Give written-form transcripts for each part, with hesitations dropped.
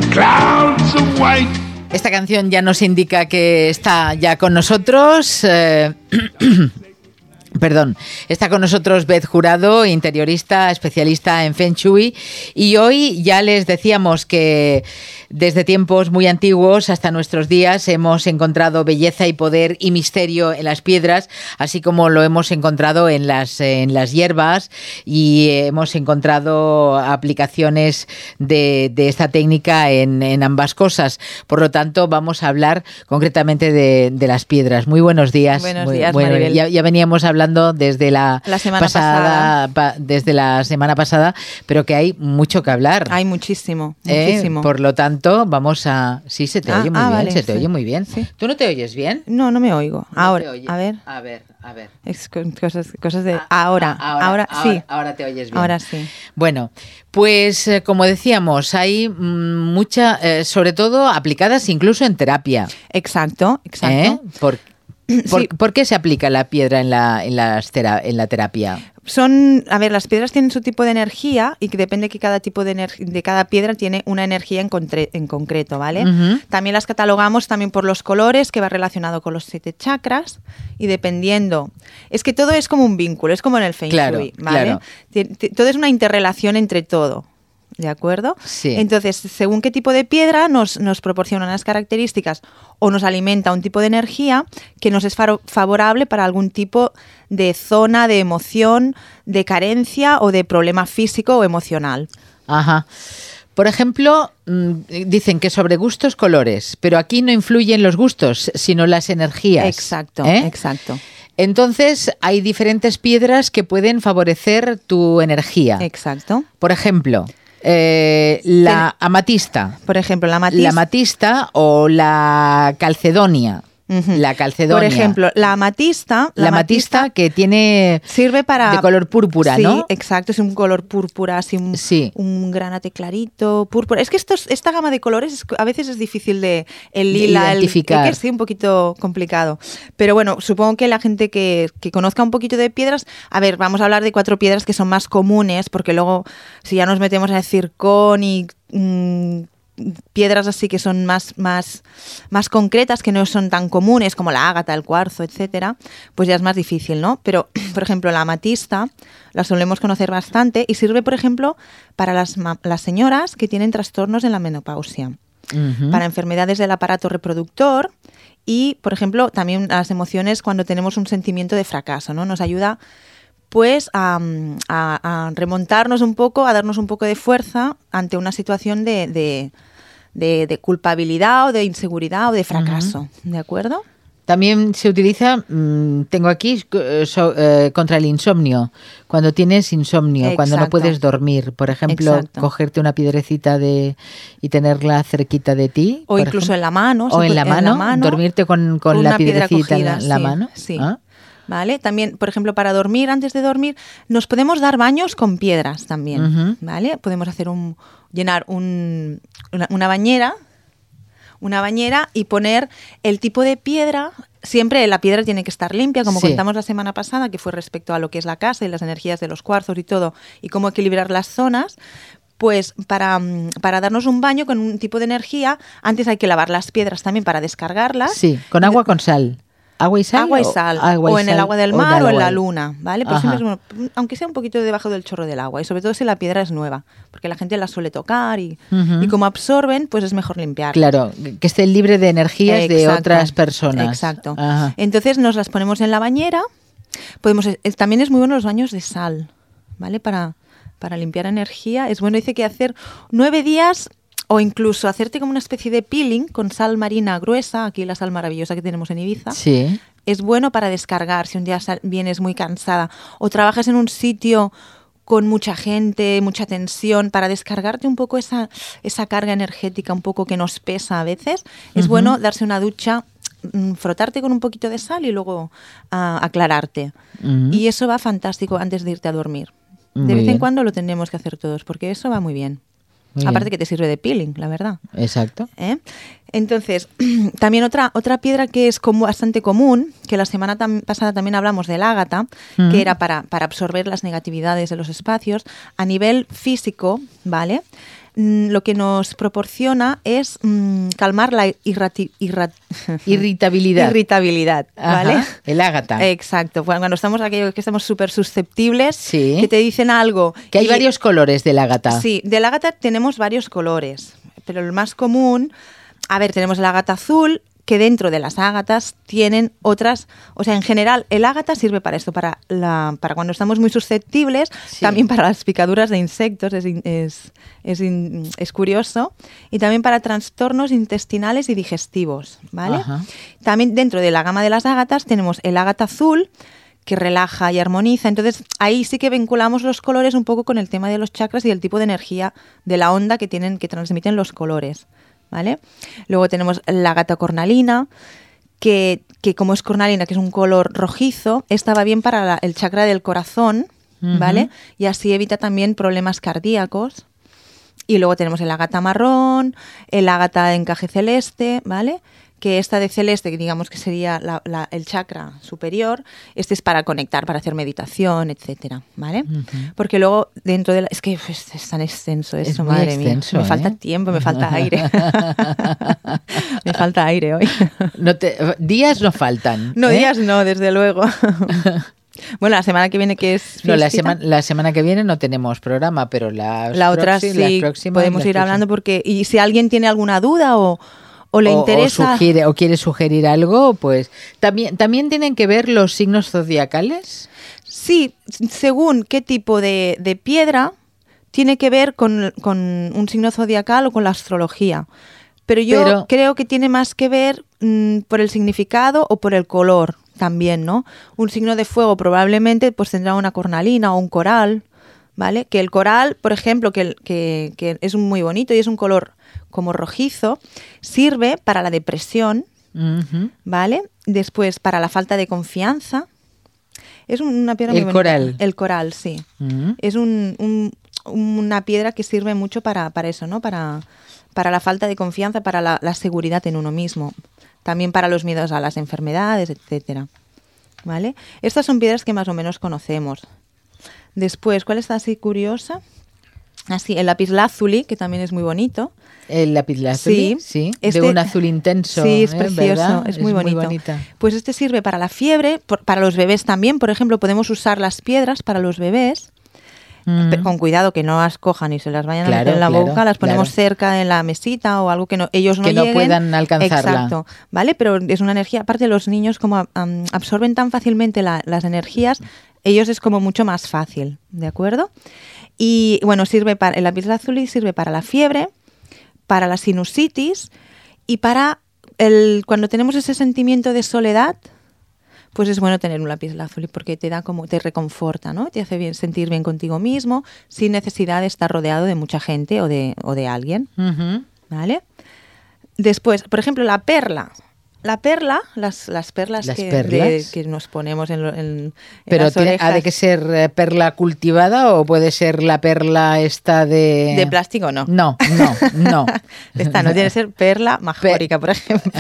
clouds of white. Esta canción ya nos indica que está ya con nosotros. Perdón, está con nosotros Beth Jurado, interiorista, especialista en Feng Shui, y hoy ya les decíamos que desde tiempos muy antiguos hasta nuestros días hemos encontrado belleza y poder y misterio en las piedras, así como lo hemos encontrado en las hierbas, y hemos encontrado aplicaciones de esta técnica en ambas cosas. Por lo tanto, vamos a hablar concretamente de las piedras. Muy buenos días. Buenos días, Maribel. Ya veníamos hablando desde la semana pasada. Desde la semana pasada, pero que hay mucho que hablar. Hay muchísimo. Por lo tanto, vamos a... Sí, se te oye muy bien, vale, se te oye muy bien. Sí. ¿Tú no te oyes bien? No me oigo. No ahora, te oyes. a ver. A ver. Es cosas de... Ahora sí. Ahora te oyes bien. Ahora sí. Bueno, pues como decíamos, hay mucha, sobre todo aplicadas incluso en terapia. Exacto. ¿Por qué se aplica la piedra en la terapia? Las piedras tienen su tipo de energía y que depende que cada tipo de cada piedra tiene una energía en concreto, ¿vale? Uh-huh. También las catalogamos también por los colores, que va relacionado con los 7 chakras, y dependiendo... Es que todo es como un vínculo, es como en el Feng Shui, ¿vale? Claro. Todo es una interrelación entre todo. ¿De acuerdo? Sí. Entonces, según qué tipo de piedra nos proporciona unas características o nos alimenta un tipo de energía que nos es favorable para algún tipo de zona de emoción, de carencia o de problema físico o emocional. Ajá. Por ejemplo, dicen que sobre gustos, colores, pero aquí no influyen los gustos, sino las energías. Exacto. Entonces, hay diferentes piedras que pueden favorecer tu energía. Exacto. Por ejemplo... la amatista. Por ejemplo, la amatista o la calcedonia. Uh-huh. La calcedonia. Por ejemplo, la amatista que tiene... Sirve para... De color púrpura, sí, ¿no? Sí, exacto. Es un color púrpura, así un granate clarito, púrpura. Es que esta gama de colores a veces es difícil de... El lila, identificar. El que sí, un poquito complicado. Pero bueno, supongo que la gente que conozca un poquito de piedras... A ver, vamos a hablar de 4 piedras que son más comunes, porque luego, si ya nos metemos a zircón y... piedras así que son más concretas, que no son tan comunes como la ágata, el cuarzo, etcétera, pues ya es más difícil, ¿no? Pero, por ejemplo, la amatista la solemos conocer bastante y sirve, por ejemplo, para las señoras que tienen trastornos en la menopausia, uh-huh. Para enfermedades del aparato reproductor y, por ejemplo, también las emociones cuando tenemos un sentimiento de fracaso, ¿no? Nos ayuda pues a remontarnos un poco, a darnos un poco de fuerza ante una situación de culpabilidad o de inseguridad o de fracaso, uh-huh. ¿De acuerdo? También se utiliza, tengo aquí, contra el insomnio, cuando tienes insomnio, exacto. Cuando no puedes dormir, por ejemplo, exacto. Cogerte una piedrecita y tenerla cerquita de ti. O incluso en la mano. O en la mano, dormirte con la piedrecita cogida, en la mano. Sí. ¿Ah? ¿Vale? También, por ejemplo, para dormir, antes de dormir, nos podemos dar baños con piedras también, uh-huh. ¿Vale? Podemos hacer llenar una bañera y poner el tipo de piedra. Siempre la piedra tiene que estar limpia, como contamos la semana pasada, que fue respecto a lo que es la casa y las energías de los cuarzos y todo, y cómo equilibrar las zonas. Pues para darnos un baño con un tipo de energía, antes hay que lavar las piedras también para descargarlas. Sí, con agua, con sal. ¿Agua y sal? Agua y sal. O en el agua del mar o en la luna, ¿vale? Pero siempre es bueno, aunque sea un poquito debajo del chorro del agua. Y sobre todo si la piedra es nueva, porque la gente la suele tocar y como absorben, pues es mejor limpiar. Claro, que esté libre de energías de otras personas. Exacto. Ajá. Entonces nos las ponemos en la bañera. También es muy bueno los baños de sal, ¿vale? Para limpiar energía. Es bueno, dice que hacer 9 días... O incluso hacerte como una especie de peeling con sal marina gruesa, aquí la sal maravillosa que tenemos en Ibiza. Sí. Es bueno para descargar si un día vienes muy cansada o trabajas en un sitio con mucha gente, mucha tensión, para descargarte un poco esa carga energética un poco que nos pesa a veces. Es uh-huh. Bueno darse una ducha, frotarte con un poquito de sal y luego aclararte. Uh-huh. Y eso va fantástico antes de irte a dormir. De vez en cuando lo tenemos que hacer todos porque eso va muy bien. Aparte que te sirve de peeling, la verdad. Exacto. Entonces, también otra piedra que es bastante común, que la semana pasada también hablamos del ágata, que era para absorber las negatividades de los espacios, a nivel físico, ¿vale? lo que nos proporciona es calmar la irritabilidad, ¿vale? Ajá, el ágata. Exacto, cuando estamos aquello que estamos súper susceptibles, Sí. que te dicen algo. Que hay varios colores del ágata. Sí, del ágata tenemos varios colores, pero el más común, a ver, tenemos el ágata azul, que dentro de las ágatas tienen otras, o sea, en general el ágata sirve para esto, para cuando estamos muy susceptibles, Sí. también para las picaduras de insectos, es curioso, y también para trastornos intestinales y digestivos, ¿vale? Ajá. También dentro de la gama de las ágatas tenemos el ágata azul, que relaja y armoniza. Entonces, ahí sí que vinculamos los colores un poco con el tema de los chakras y el tipo de energía de la onda que transmiten los colores, ¿vale? Luego tenemos la ágata cornalina, que como es cornalina, que es un color rojizo, esta va bien para el chakra del corazón, ¿vale? Ujú. Y así evita también problemas cardíacos. Y luego tenemos el ágata marrón, el ágata de encaje celeste, ¿vale? Que esta de celeste, que digamos que sería el chakra superior, este es para conectar, para hacer meditación, etcétera, ¿vale? Porque luego dentro de es que pues, es tan extenso Es eso, muy madre extenso, mía. Me falta ¿eh? tiempo, me falta aire. Me falta aire hoy. Días no faltan. No, ¿eh? días no, desde luego. Bueno, la semana que viene que es No, fiestita, la semana que viene no tenemos programa, pero la otra sí podemos ir hablando porque y si alguien tiene alguna duda o le interesa o quiere sugerir algo, pues también tienen que ver los signos zodiacales. Sí, según qué tipo de piedra tiene que ver con un signo zodiacal o con la astrología. Pero yo creo que tiene más que ver por el significado o por el color también, ¿no? Un signo de fuego probablemente pues tendrá una cornalina o un coral, ¿vale? Que el coral, por ejemplo, que es muy bonito y es un color como rojizo, sirve para la depresión, ¿vale? Después para la falta de confianza. Es una piedra muy bonita. Coral. El coral, sí. Es una piedra que sirve mucho para eso, ¿no? Para la falta de confianza, para la seguridad en uno mismo. También para los miedos a las enfermedades, etcétera. ¿Vale? Estas son piedras que más o menos conocemos. Después, ¿cuál está así curiosa? Así, el lapislázuli, que también es muy bonito. El lapislázuli, sí. De un azul intenso. Sí, es precioso, ¿verdad? es muy bonito. Muy bonita. Pues este sirve para la fiebre, para los bebés también. Por ejemplo, podemos usar las piedras para los bebés. Con cuidado que no las cojan y se las vayan a meter en la boca, las ponemos cerca en la mesita o algo que ellos no lleguen. Que no puedan alcanzarla. Exacto, ¿vale? Pero es una energía, aparte los niños como absorben tan fácilmente las energías, ellos es como mucho más fácil, ¿de acuerdo? Y bueno, el lapislázuli sirve para la fiebre, para la sinusitis y para cuando tenemos ese sentimiento de soledad. Pues es bueno tener un lapislázuli porque te reconforta, ¿no? Te hace sentir bien contigo mismo sin necesidad de estar rodeado de mucha gente o de alguien, ¿vale? Después, por ejemplo, la perla. La perla, las perlas que nos ponemos en pero las orejas. ¿Ha de que ser perla cultivada o puede ser la perla esta de... ¿De plástico? No. No. Esta no tiene que ser perla majórica, por ejemplo.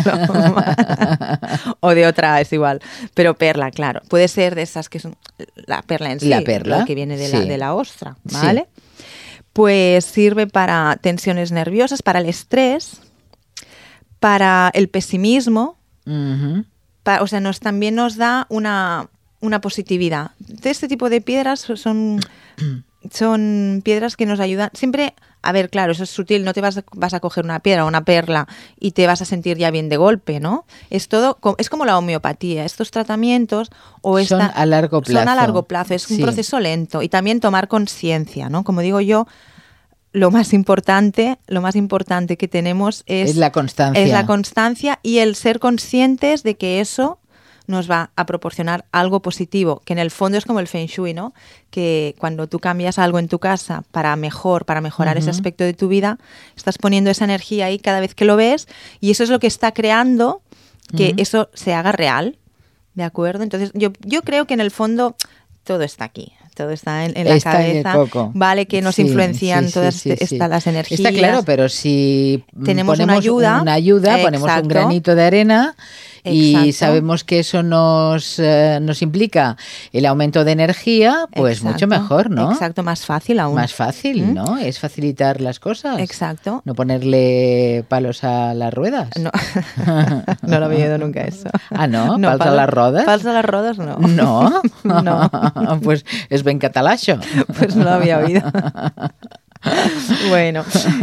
O de otra, es igual. Pero perla, claro. Puede ser de esas que son la perla en sí. La perla. La que viene de la ostra, ¿vale? Sí. Pues sirve para tensiones nerviosas, para el estrés, para el pesimismo, o sea, también nos da una positividad. Este tipo de piedras son piedras que nos ayudan. Siempre, a ver, claro, eso es sutil, no te vas a coger una piedra o una perla y te vas a sentir ya bien de golpe, ¿no? Es como la homeopatía, estos tratamientos son a largo plazo. Son a largo plazo, es un proceso lento y también tomar conciencia, ¿no? Como digo yo, lo más importante que tenemos es la constancia. Es la constancia y el ser conscientes de que eso nos va a proporcionar algo positivo, que en el fondo es como el Feng Shui, ¿no? Que cuando tú cambias algo en tu casa para mejorar ese aspecto de tu vida, estás poniendo esa energía ahí cada vez que lo ves y eso es lo que está creando que eso se haga real, ¿de acuerdo? Entonces yo creo que en el fondo todo está aquí. Todo está en la cabeza, vale, que nos influencian todas las energías. Está claro, pero si tenemos ponemos una ayuda, ponemos un granito de arena y Exacto. sabemos que eso nos implica el aumento de energía, pues Exacto. mucho mejor, ¿no? Exacto, más fácil aún. Más fácil, ¿no? Es facilitar las cosas. Exacto. No ponerle palos a las ruedas. No, no lo había oído nunca eso. Ah, ¿no? ¿Pals a las rodes? Pals a las rodes no. No? No. Pues es ben català, això. Pues no lo había oído. Bueno,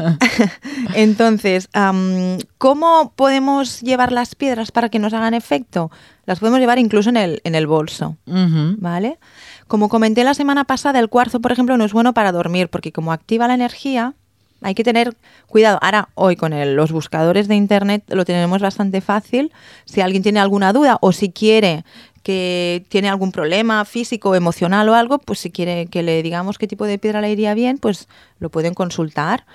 entonces, ¿cómo podemos llevar las piedras para que nos hagan efecto? Las podemos llevar incluso en el bolso, Ujú. ¿vale? Como comenté la semana pasada, el cuarzo, por ejemplo, no es bueno para dormir porque como activa la energía, hay que tener cuidado. Ahora, hoy con los buscadores de internet lo tenemos bastante fácil. Si alguien tiene alguna duda o si quiere que tiene algún problema físico, emocional o algo, pues si quiere que le digamos qué tipo de piedra le iría bien, pues lo pueden consultar.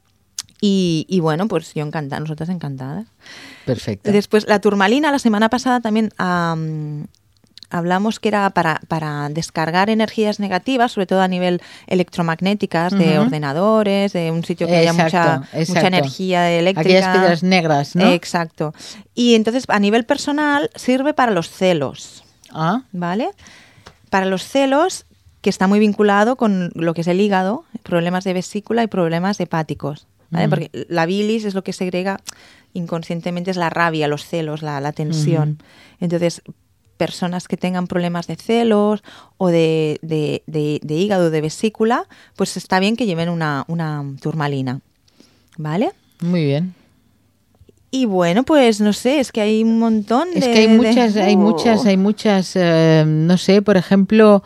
Y bueno, pues yo encantada, nosotras encantadas. Perfecto. Después, la turmalina, la semana pasada también hablamos que era para descargar energías negativas, sobre todo a nivel electromagnéticas, de ordenadores, de un sitio que haya mucha energía eléctrica. Aquellas piedras negras, ¿no? Exacto. Y entonces, a nivel personal, sirve para los celos, Ah, ¿vale? Para los celos, que está muy vinculado con lo que es el hígado, problemas de vesícula y problemas hepáticos, ¿vale? Porque la bilis es lo que segrega inconscientemente, es la rabia, los celos, la tensión. Entonces, personas que tengan problemas de celos o de hígado, de vesícula, pues está bien que lleven una turmalina, ¿vale? muy bien. Y bueno, pues no sé, es que hay un montón de... Es que hay muchas, no sé, por ejemplo,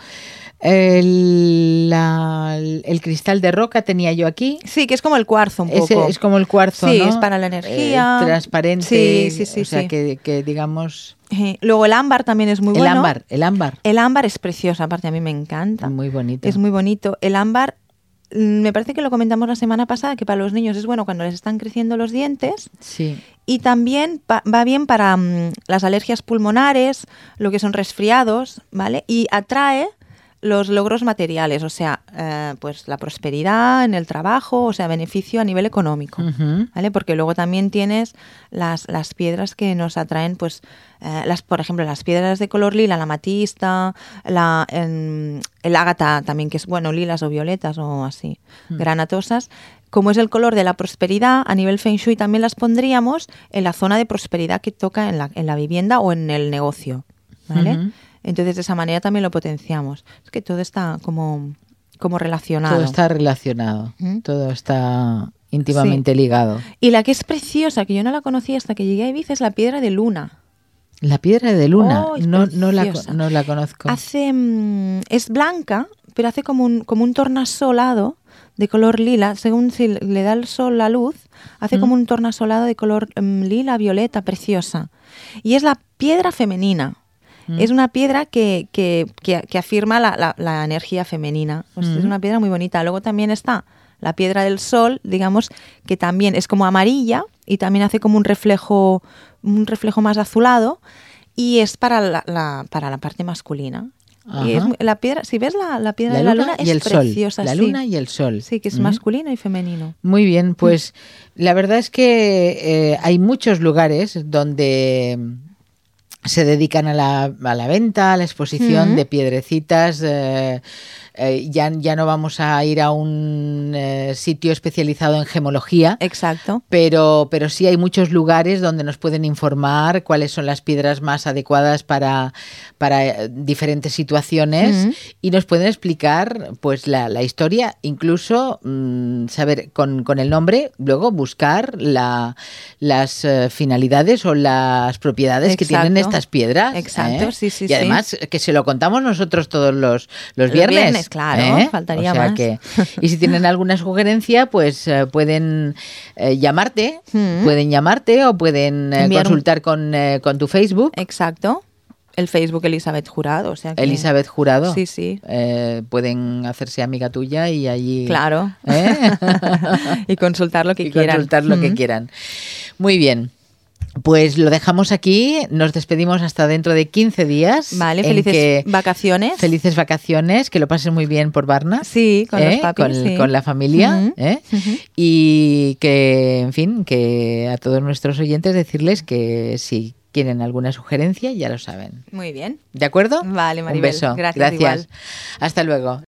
el cristal de roca tenía yo aquí. Sí, que es como el cuarzo un poco. Es como el cuarzo, Sí, ¿no? es para la energía. Transparente. Sí, o sea, sí. que digamos... Luego el ámbar también es muy bueno. El ámbar. El ámbar es precioso, aparte a mí me encanta. Muy bonito. Es muy bonito. El ámbar, me parece que lo comentamos la semana pasada, que para los niños es bueno cuando les están creciendo los dientes. Sí. Y también va bien para las alergias pulmonares, lo que son resfriados, ¿vale? Y atrae los logros materiales, o sea, pues la prosperidad en el trabajo, o sea, beneficio a nivel económico, ¿vale? Porque luego también tienes las piedras que nos atraen, pues, por ejemplo, las piedras de color lila, la amatista, el ágata también, que es, bueno, lilas o violetas o así, granatosas. Como es el color de la prosperidad, a nivel Feng Shui también las pondríamos en la zona de prosperidad que toca en la vivienda o en el negocio, ¿vale? Entonces, de esa manera también lo potenciamos. Es que todo está como relacionado. Todo está relacionado. Todo está íntimamente ligado. Y la que es preciosa, que yo no la conocía hasta que llegué a Ibiza, es la piedra de luna. La piedra de luna, Oh, es no preciosa. la conozco. Es blanca, pero hace como un tornasolado de color lila. Según si le da el sol la luz, hace como un tornasolado de color lila, violeta, preciosa. Y es la piedra femenina. Es una piedra que afirma la energía femenina. Pues es una piedra muy bonita. Luego también está la piedra del sol, digamos, que también es como amarilla y también hace como un reflejo más azulado y es para la parte masculina. Y es la piedra, si ves la piedra de la luna y es el preciosa. sol. La luna y el sol. Sí, que es masculino y femenino. Muy bien, pues la verdad es que hay muchos lugares donde se dedican a la venta, a la exposición de piedrecitas. Ya no vamos a ir a un sitio especializado en gemología. Exacto. Pero sí hay muchos lugares donde nos pueden informar cuáles son las piedras más adecuadas para diferentes situaciones y nos pueden explicar pues la historia, incluso saber con el nombre, luego buscar las finalidades o las propiedades que tienen estas piedras. Exacto, sí. Y además que se lo contamos nosotros todos los viernes. Claro, faltaría o sea más. Y si tienen alguna sugerencia, pues pueden llamarte, o pueden consultar con tu Facebook. Exacto. El Facebook Elizabeth Jurado. O sea que... Elizabeth Jurado. Sí. Pueden hacerse amiga tuya y allí... Claro. Y consultar lo que quieran. Consultar lo que quieran. Muy bien. Pues lo dejamos aquí, nos despedimos hasta dentro de 15 días. Vale, felices vacaciones. Felices vacaciones, que lo pasen muy bien por Varna. Sí, con los papis. Con la familia. Y que, en fin, que a todos nuestros oyentes decirles que si quieren alguna sugerencia, ya lo saben. Muy bien. ¿De acuerdo? Vale, Maribel. Un beso. Gracias, Gracias. igual. Hasta luego.